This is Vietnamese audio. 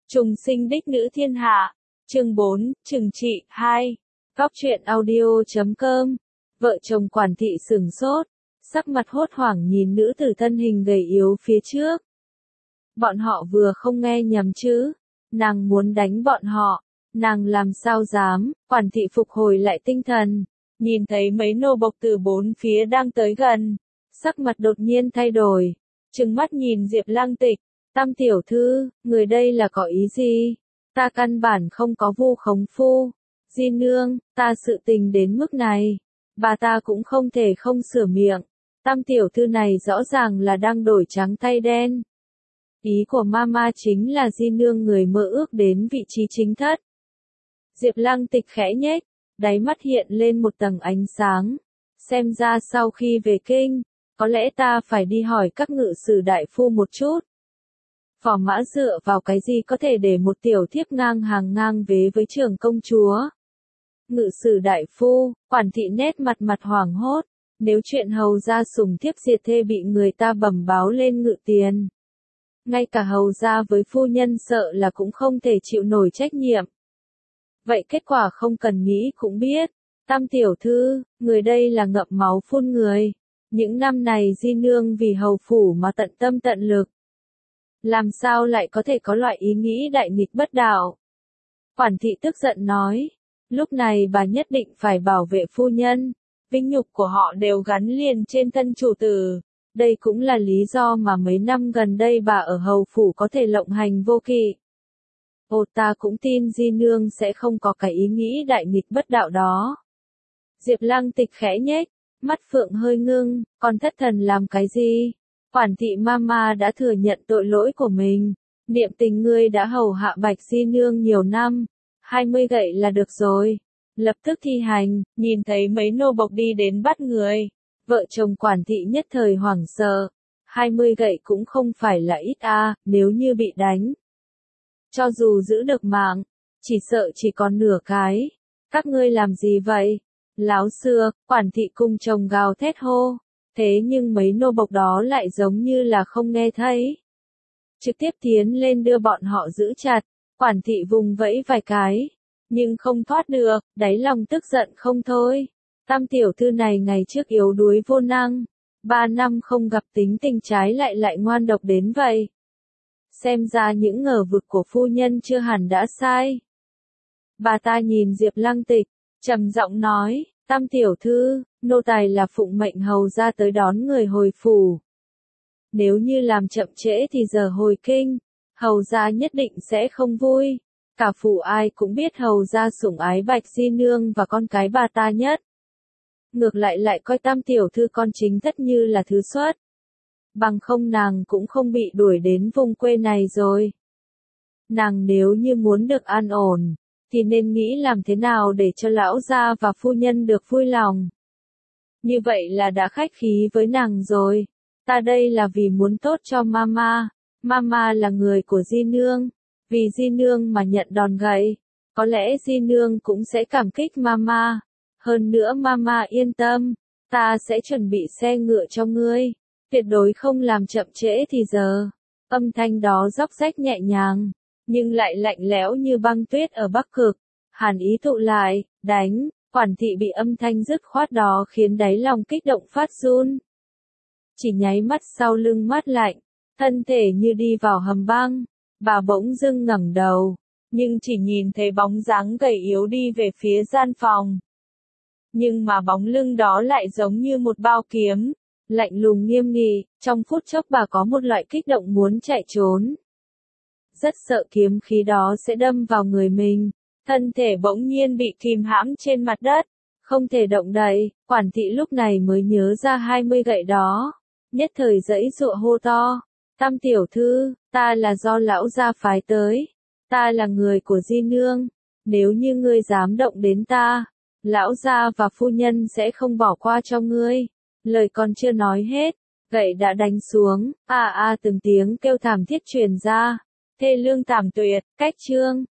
Trùng sinh đích nữ thiên hạ. Chương 4, trừng trị, 2. Góc truyện audio.com. Vợ chồng quản thị sửng sốt, sắc mặt hốt hoảng nhìn nữ tử thân hình gầy yếu phía trước. Bọn họ vừa không nghe nhầm chứ, nàng muốn đánh bọn họ, nàng làm sao dám. Quản thị phục hồi lại tinh thần, nhìn thấy mấy nô bộc từ bốn phía đang tới gần, sắc mặt đột nhiên thay đổi, trừng mắt nhìn Diệp Lăng Tịch. Tam tiểu thư, người đây là có ý gì? Ta căn bản không có vu khống phu. Di nương, ta sự tình đến mức này, bà ta cũng không thể không sửa miệng. Tam tiểu thư này rõ ràng là đang đổi trắng thay đen. Ý của mama chính là Di nương người mơ ước đến vị trí chính thất. Diệp Lăng Tịch khẽ nhếch, đáy mắt hiện lên một tầng ánh sáng. Xem ra sau khi về kinh, có lẽ ta phải đi hỏi các ngự sử đại phu một chút. Phò mã dựa vào cái gì có thể để một tiểu thiếp ngang hàng ngang vế với trưởng công chúa? Ngự sử đại phu, quản thị nét mặt hoảng hốt, nếu chuyện hầu gia sủng thiếp diệt thê bị người ta bẩm báo lên ngự tiền. Ngay cả hầu gia với phu nhân sợ là cũng không thể chịu nổi trách nhiệm. Vậy kết quả không cần nghĩ cũng biết, Tam tiểu thư, người đây là ngậm máu phun người. Những năm này Di nương vì hầu phủ mà tận tâm tận lực. Làm sao lại có thể có loại ý nghĩ đại nghịch bất đạo? Quản thị tức giận nói, lúc này bà nhất định phải bảo vệ phu nhân, vinh nhục của họ đều gắn liền trên thân chủ tử. Đây cũng là lý do mà mấy năm gần đây bà ở hầu phủ có thể lộng hành vô kỵ. Ồ, ta cũng tin Di nương sẽ không có cái ý nghĩ đại nghịch bất đạo đó. Diệp Lăng Tịch khẽ nhếch, mắt phượng hơi ngưng, còn thất thần làm cái gì? Quản thị mama đã thừa nhận tội lỗi của mình. Niệm tình ngươi đã hầu hạ Bạch Di nương nhiều năm, 20 gậy là được rồi. Lập tức thi hành. Nhìn thấy mấy nô bộc đi đến bắt người, vợ chồng quản thị nhất thời hoảng sợ. 20 gậy cũng không phải là ít nếu như bị đánh. Cho dù giữ được mạng, chỉ sợ chỉ còn nửa cái. Các ngươi làm gì vậy? Láo xưa, quản thị cung chồng gào thét hô. Thế nhưng mấy nô bộc đó lại giống như là không nghe thấy. Trực tiếp tiến lên đưa bọn họ giữ chặt, quản thị vùng vẫy vài cái, nhưng không thoát được, đáy lòng tức giận không thôi. Tam tiểu thư này ngày trước yếu đuối vô năng, 3 năm không gặp tính tình trái lại ngoan độc đến vậy. Xem ra những ngờ vực của phu nhân chưa hẳn đã sai. Bà ta nhìn Diệp Lăng Tịch, trầm giọng nói, Tam tiểu thư, nô tài là phụng mệnh hầu ra tới đón người hồi phủ. Nếu như làm chậm trễ thì giờ hồi kinh, hầu ra nhất định sẽ không vui. Cả phủ ai cũng biết hầu ra sủng ái Bạch Di nương và con cái bà ta nhất. Ngược lại coi Tam tiểu thư con chính thất như là thứ xuất. Bằng không nàng cũng không bị đuổi đến vùng quê này rồi. Nàng nếu như muốn được an ổn, thì nên nghĩ làm thế nào để cho lão gia và phu nhân được vui lòng. Như vậy là đã khách khí với nàng rồi. Ta đây là vì muốn tốt cho mama. Mama là người của Di nương. Vì Di nương mà nhận đòn gậy. Có lẽ Di nương cũng sẽ cảm kích mama. Hơn nữa mama yên tâm. Ta sẽ chuẩn bị xe ngựa cho ngươi. Tuyệt đối không làm chậm trễ thì giờ. Âm thanh đó róc rách nhẹ nhàng, nhưng lại lạnh lẽo như băng tuyết ở Bắc Cực. Hàn ý tụ lại, đánh. Quản thị bị âm thanh dứt khoát đó khiến đáy lòng kích động phát run. Chỉ nháy mắt sau lưng mát lạnh, thân thể như đi vào hầm băng, bà bỗng dưng ngẩng đầu, nhưng chỉ nhìn thấy bóng dáng gầy yếu đi về phía gian phòng. Nhưng mà bóng lưng đó lại giống như một bao kiếm, lạnh lùng nghiêm nghị, trong phút chốc bà có một loại kích động muốn chạy trốn. Rất sợ kiếm khí đó sẽ đâm vào người mình. Thân thể bỗng nhiên bị kìm hãm trên mặt đất, không thể động đậy. Quản thị lúc này mới nhớ ra 20 gậy đó, nhất thời giãy giụa hô to, Tam tiểu thư, ta là do lão gia phái tới, ta là người của Di nương, nếu như ngươi dám động đến ta, lão gia và phu nhân sẽ không bỏ qua cho ngươi. Lời còn chưa nói hết, gậy đã đánh xuống, từng tiếng kêu thảm thiết truyền ra, thê lương thảm tuyệt. Cách chương